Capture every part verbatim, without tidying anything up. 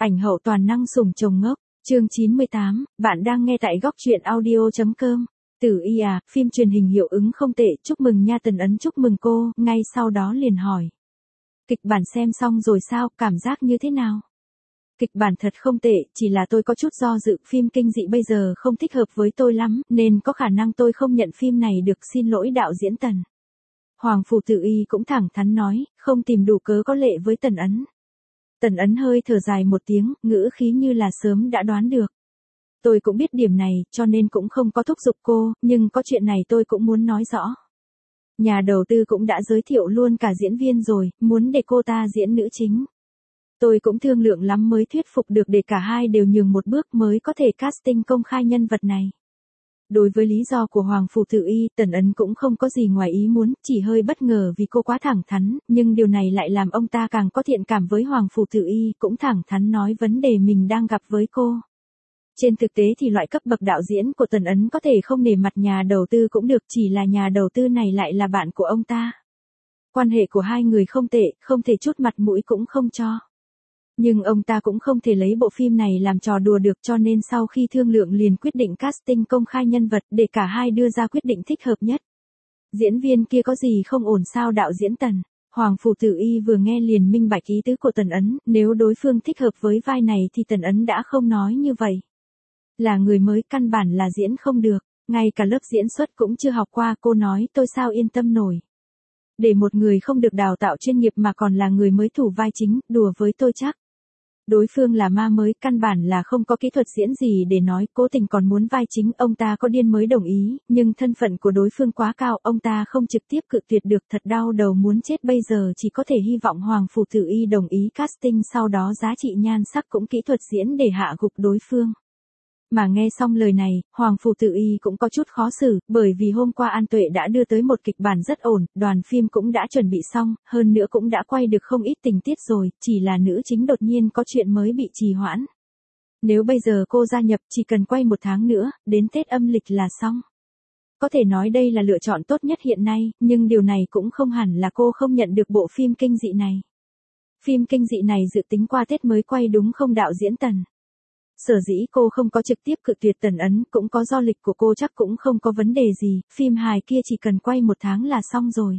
Ảnh hậu toàn năng sủng chồng ngốc, chương chín mươi tám, bạn đang nghe tại góc truyện audio.com. Tử Y à, phim truyền hình hiệu ứng không tệ, chúc mừng nha. Tần Ấn chúc mừng cô, ngay sau đó liền hỏi. Kịch bản xem xong rồi sao, cảm giác như thế nào? Kịch bản thật không tệ, chỉ là tôi có chút do dự, phim kinh dị bây giờ không thích hợp với tôi lắm, nên có khả năng tôi không nhận phim này được, xin lỗi đạo diễn Tần. Hoàng Phủ Tử Y cũng thẳng thắn nói, không tìm đủ cớ có lệ với Tần Ấn. Tần Ấn hơi thở dài một tiếng, ngữ khí như là sớm đã đoán được. Tôi cũng biết điểm này, cho nên cũng không có thúc giục cô, nhưng có chuyện này tôi cũng muốn nói rõ. Nhà đầu tư cũng đã giới thiệu luôn cả diễn viên rồi, muốn để cô ta diễn nữ chính. Tôi cũng thương lượng lắm mới thuyết phục được để cả hai đều nhường một bước mới có thể casting công khai nhân vật này. Đối với lý do của Hoàng Phủ Tử Y, Tần Ấn cũng không có gì ngoài ý muốn, chỉ hơi bất ngờ vì cô quá thẳng thắn, nhưng điều này lại làm ông ta càng có thiện cảm với Hoàng Phủ Tử Y, cũng thẳng thắn nói vấn đề mình đang gặp với cô. Trên thực tế thì loại cấp bậc đạo diễn của Tần Ấn có thể không nể mặt nhà đầu tư cũng được, chỉ là nhà đầu tư này lại là bạn của ông ta. Quan hệ của hai người không tệ, không thể chút mặt mũi cũng không cho. Nhưng ông ta cũng không thể lấy bộ phim này làm trò đùa được, cho nên sau khi thương lượng liền quyết định casting công khai nhân vật để cả hai đưa ra quyết định thích hợp nhất. Diễn viên kia có gì không ổn sao đạo diễn Tần? Hoàng Phủ Tử Y vừa nghe liền minh bạch ý tứ của Tần Ấn, nếu đối phương thích hợp với vai này thì Tần Ấn đã không nói như vậy. Là người mới căn bản là diễn không được, ngay cả lớp diễn xuất cũng chưa học qua, cô nói tôi sao yên tâm nổi. Để một người không được đào tạo chuyên nghiệp mà còn là người mới thủ vai chính, đùa với tôi chắc. Đối phương là ma mới, căn bản là không có kỹ thuật diễn gì để nói, cố tình còn muốn vai chính, ông ta có điên mới đồng ý, nhưng thân phận của đối phương quá cao, ông ta không trực tiếp cự tuyệt được, thật đau đầu muốn chết, bây giờ chỉ có thể hy vọng Hoàng Phủ Tử Y đồng ý casting, sau đó giá trị nhan sắc cũng kỹ thuật diễn để hạ gục đối phương. Mà nghe xong lời này, Hoàng Phủ Tử Y cũng có chút khó xử, bởi vì hôm qua An Tuệ đã đưa tới một kịch bản rất ổn, đoàn phim cũng đã chuẩn bị xong, hơn nữa cũng đã quay được không ít tình tiết rồi, chỉ là nữ chính đột nhiên có chuyện mới bị trì hoãn. Nếu bây giờ cô gia nhập chỉ cần quay một tháng nữa, đến Tết âm lịch là xong. Có thể nói đây là lựa chọn tốt nhất hiện nay, nhưng điều này cũng không hẳn là cô không nhận được bộ phim kinh dị này. Phim kinh dị này dự tính qua Tết mới quay đúng không đạo diễn Tần? Sở dĩ cô không có trực tiếp cự tuyệt Tần Ấn cũng có do lịch của cô chắc cũng không có vấn đề gì, phim hài kia chỉ cần quay một tháng là xong rồi.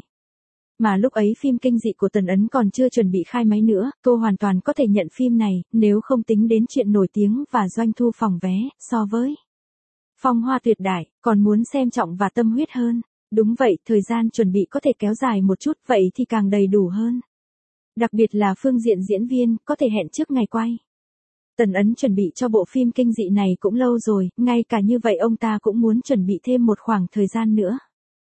Mà lúc ấy phim kinh dị của Tần Ấn còn chưa chuẩn bị khai máy nữa, cô hoàn toàn có thể nhận phim này, nếu không tính đến chuyện nổi tiếng và doanh thu phòng vé, so với Phong Hoa Tuyệt Đại, còn muốn xem trọng và tâm huyết hơn. Đúng vậy, thời gian chuẩn bị có thể kéo dài một chút, vậy thì càng đầy đủ hơn. Đặc biệt là phương diện diễn viên, có thể hẹn trước ngày quay. Tần Ấn chuẩn bị cho bộ phim kinh dị này cũng lâu rồi, ngay cả như vậy ông ta cũng muốn chuẩn bị thêm một khoảng thời gian nữa.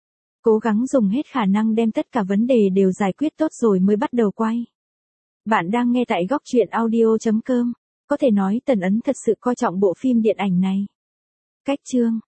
Cố gắng dùng hết khả năng đem tất cả vấn đề đều giải quyết tốt rồi mới bắt đầu quay. Bạn đang nghe tại góc truyện audio.com. Có thể nói Tần Ấn thật sự coi trọng bộ phim điện ảnh này. Cách chương